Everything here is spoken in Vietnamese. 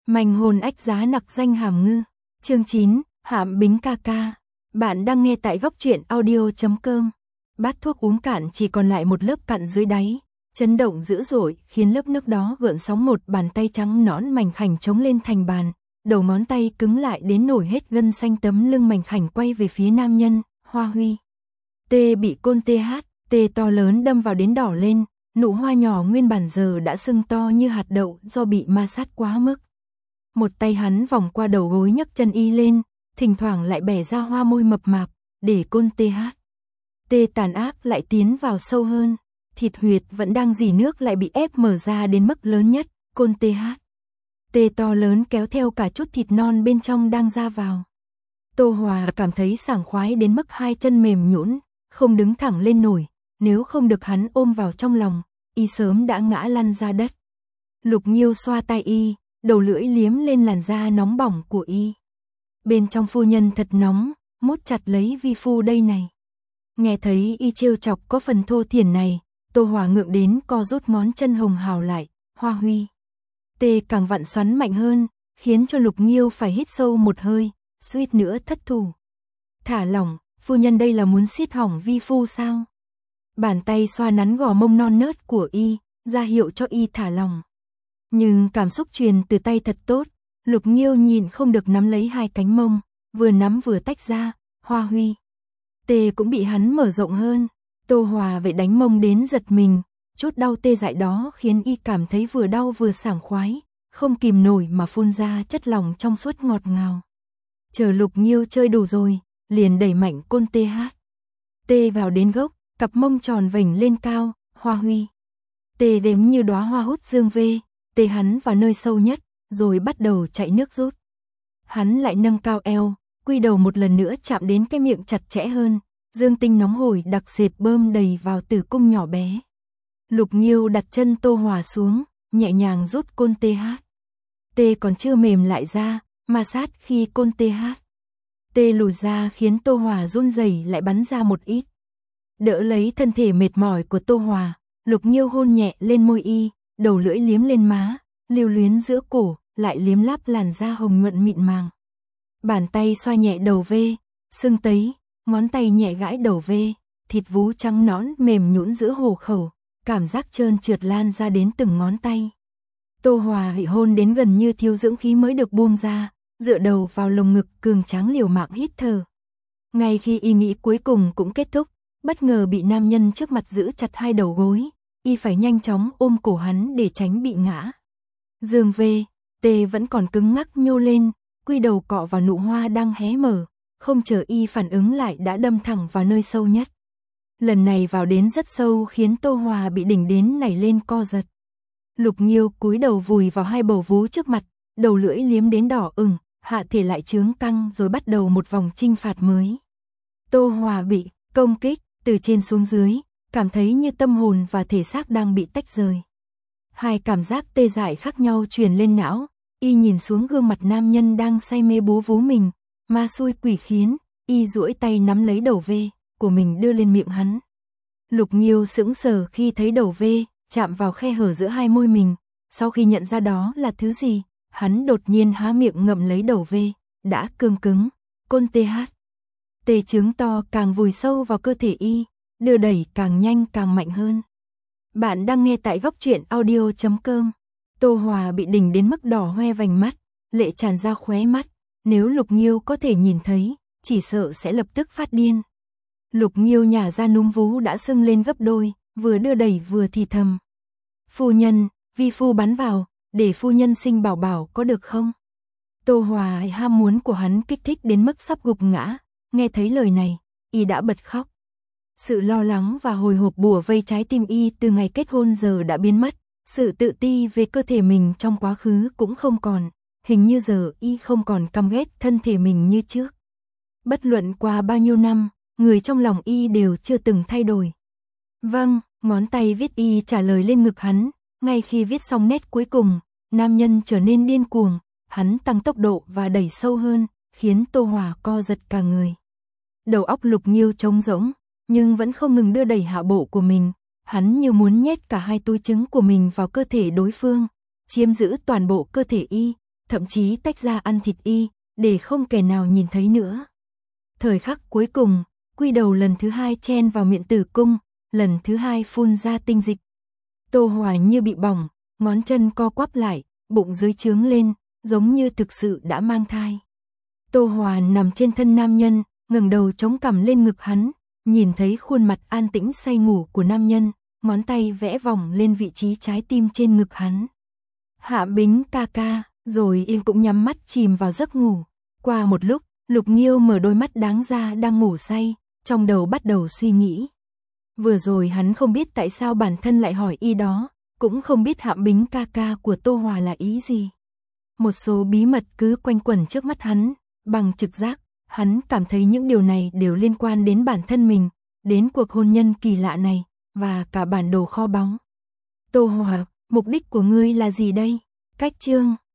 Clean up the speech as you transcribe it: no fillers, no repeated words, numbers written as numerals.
Manh hồn ách giá nặc danh hàm ngư. Chương 9, Hạm Bính ca ca. Bạn đang nghe tại góc truyện audio.com. Bát thuốc uống cạn chỉ còn lại một lớp cặn dưới đáy, chấn động dữ dội khiến lớp nước đó gợn sóng, một bàn tay trắng nõn mảnh khảnh chống lên thành bàn, đầu ngón tay cứng lại đến nổi hết gân xanh, tấm lưng mảnh khảnh quay về phía nam nhân, Hoa Huy. Tê bị côn tê to lớn đâm vào đến đỏ lên, nụ hoa nhỏ nguyên bản giờ đã sưng to như hạt đậu do bị ma sát quá mức. Một tay hắn vòng qua đầu gối nhấc chân y lên, thỉnh thoảng lại bẻ ra hoa môi mập mạp, để côn tê tàn ác lại tiến vào sâu hơn, thịt huyệt vẫn đang rỉ nước lại bị ép mở ra đến mức lớn nhất, côn tê to lớn kéo theo cả chút thịt non bên trong đang ra vào. Tô Hòa cảm thấy sảng khoái đến mức hai chân mềm nhũn, không đứng thẳng lên nổi, nếu không được hắn ôm vào trong lòng, y sớm đã ngã lăn ra đất. Lục Nghiêu xoa tai y, đầu lưỡi liếm lên làn da nóng bỏng của y. Bên trong phu nhân thật nóng, mốt chặt lấy vi phu đây này. Nghe thấy y trêu chọc có phần thô thiển này, Tô Hòa ngượng đến co rút ngón chân hồng hào lại, Hoa Huy. Tê càng vặn xoắn mạnh hơn, khiến cho Lục Nghiêu phải hít sâu một hơi, suýt nữa thất thủ. Thả lỏng, phu nhân đây là muốn xiết hỏng vi phu sao? Bàn tay xoa nắn gò mông non nớt của y, ra hiệu cho y thả lòng. Nhưng cảm xúc truyền từ tay thật tốt, Lục Nghiêu nhìn không được nắm lấy hai cánh mông, vừa nắm vừa tách ra, Hoa Huy. Tê cũng bị hắn mở rộng hơn, Tô Hòa vậy đánh mông đến giật mình, chút đau tê dại đó khiến y cảm thấy vừa đau vừa sảng khoái, không kìm nổi mà phun ra chất lỏng trong suốt ngọt ngào. Chờ Lục Nghiêu chơi đủ rồi, liền đẩy mạnh côn tê vào đến gốc, cặp mông tròn vểnh lên cao, Hoa Huy. Tê đếm như đóa hoa hút dương vê, tê hắn vào nơi sâu nhất, rồi bắt đầu chạy nước rút. Hắn lại nâng cao eo, quy đầu một lần nữa chạm đến cái miệng chặt chẽ hơn, dương tinh nóng hổi đặc sệt bơm đầy vào tử cung nhỏ bé. Lục Nghiêu đặt chân Tô Hòa xuống, nhẹ nhàng rút côn tê còn chưa mềm lại ra, ma sát khi côn tê lùi ra khiến Tô Hòa run rẩy lại bắn ra một ít. Đỡ lấy thân thể mệt mỏi của Tô Hòa, Lục Nghiêu hôn nhẹ lên môi y, đầu lưỡi liếm lên má, lưu luyến giữa cổ, lại liếm láp làn da hồng nhuận mịn màng. Bàn tay xoa nhẹ đầu vê, sưng tấy, ngón tay nhẹ gãi đầu vê, thịt vú trắng nõn mềm nhũn giữa hồ khẩu, cảm giác trơn trượt lan ra đến từng ngón tay. Tô Hòa bị hôn đến gần như thiếu dưỡng khí mới được buông ra, dựa đầu vào lồng ngực cường tráng liều mạng hít thở. Ngay khi y nghĩ cuối cùng cũng kết thúc, bất ngờ bị nam nhân trước mặt giữ chặt hai đầu gối, y phải nhanh chóng ôm cổ hắn để tránh bị ngã. Dương vê, tê vẫn còn cứng ngắc nhô lên, quy đầu cọ vào nụ hoa đang hé mở, không chờ y phản ứng lại đã đâm thẳng vào nơi sâu nhất. Lần này vào đến rất sâu khiến Tô Hòa bị đỉnh đến nảy lên co giật. Lục Nghiêu cúi đầu vùi vào hai bầu vú trước mặt, đầu lưỡi liếm đến đỏ ửng, hạ thể lại chướng căng rồi bắt đầu một vòng chinh phạt mới. Tô Hòa bị công kích từ trên xuống dưới, cảm thấy như tâm hồn và thể xác đang bị tách rời. Hai cảm giác tê dại khác nhau truyền lên não, y nhìn xuống gương mặt nam nhân đang say mê bú vú mình, ma xui quỷ khiến, y duỗi tay nắm lấy đầu vê của mình đưa lên miệng hắn. Lục Nghiêu sững sờ khi thấy đầu vê chạm vào khe hở giữa hai môi mình, sau khi nhận ra đó là thứ gì, hắn đột nhiên há miệng ngậm lấy đầu vê, đã cương cứng, côn tê trứng to càng vùi sâu vào cơ thể y, đưa đẩy càng nhanh càng mạnh hơn. Bạn đang nghe tại góc truyện audio.com. Tô Hòa bị đỉnh đến mức đỏ hoe vành mắt, lệ tràn ra khóe mắt, nếu Lục Nghiêu có thể nhìn thấy, chỉ sợ sẽ lập tức phát điên. Lục Nghiêu nhả ra núm vú đã sưng lên gấp đôi, vừa đưa đẩy vừa thì thầm. Phu nhân, vi phu bắn vào, để phu nhân sinh bảo bảo có được không? Tô Hòa ham muốn của hắn kích thích đến mức sắp gục ngã, nghe thấy lời này, y đã bật khóc. Sự lo lắng và hồi hộp bủa vây trái tim y từ ngày kết hôn giờ đã biến mất, sự tự ti về cơ thể mình trong quá khứ cũng không còn, hình như giờ y không còn căm ghét thân thể mình như trước. Bất luận qua bao nhiêu năm, người trong lòng y đều chưa từng thay đổi. Vâng, ngón tay viết y trả lời lên ngực hắn, ngay khi viết xong nét cuối cùng, nam nhân trở nên điên cuồng, hắn tăng tốc độ và đẩy sâu hơn, khiến Tô Hòa co giật cả người. Đầu óc Lục Nghiêu trống rỗng, nhưng vẫn không ngừng đưa đẩy hạ bộ của mình, hắn như muốn nhét cả hai túi trứng của mình vào cơ thể đối phương, chiếm giữ toàn bộ cơ thể y, thậm chí tách ra ăn thịt y, để không kẻ nào nhìn thấy nữa. Thời khắc cuối cùng, quy đầu lần thứ 2 chen vào miệng tử cung, lần thứ 2 phun ra tinh dịch. Tô Hòa như bị bỏng, ngón chân co quắp lại, bụng dưới trướng lên, giống như thực sự đã mang thai. Tô Hòa nằm trên thân nam nhân, ngẩng đầu chống cằm lên ngực hắn, nhìn thấy khuôn mặt an tĩnh say ngủ của nam nhân, ngón tay vẽ vòng lên vị trí trái tim trên ngực hắn. Hạ Bính ca ca, rồi yên cũng nhắm mắt chìm vào giấc ngủ. Qua một lúc, Lục Nghiêu mở đôi mắt đáng ra đang ngủ say, trong đầu bắt đầu suy nghĩ. Vừa rồi hắn không biết tại sao bản thân lại hỏi y đó, cũng không biết Hạ Bính ca ca của Tô Hòa là ý gì. Một số bí mật cứ quanh quẩn trước mắt hắn, bằng trực giác, hắn cảm thấy những điều này đều liên quan đến bản thân mình, đến cuộc hôn nhân kỳ lạ này, và cả bản đồ kho báu. Tô Hòa, mục đích của ngươi là gì đây? Cách chương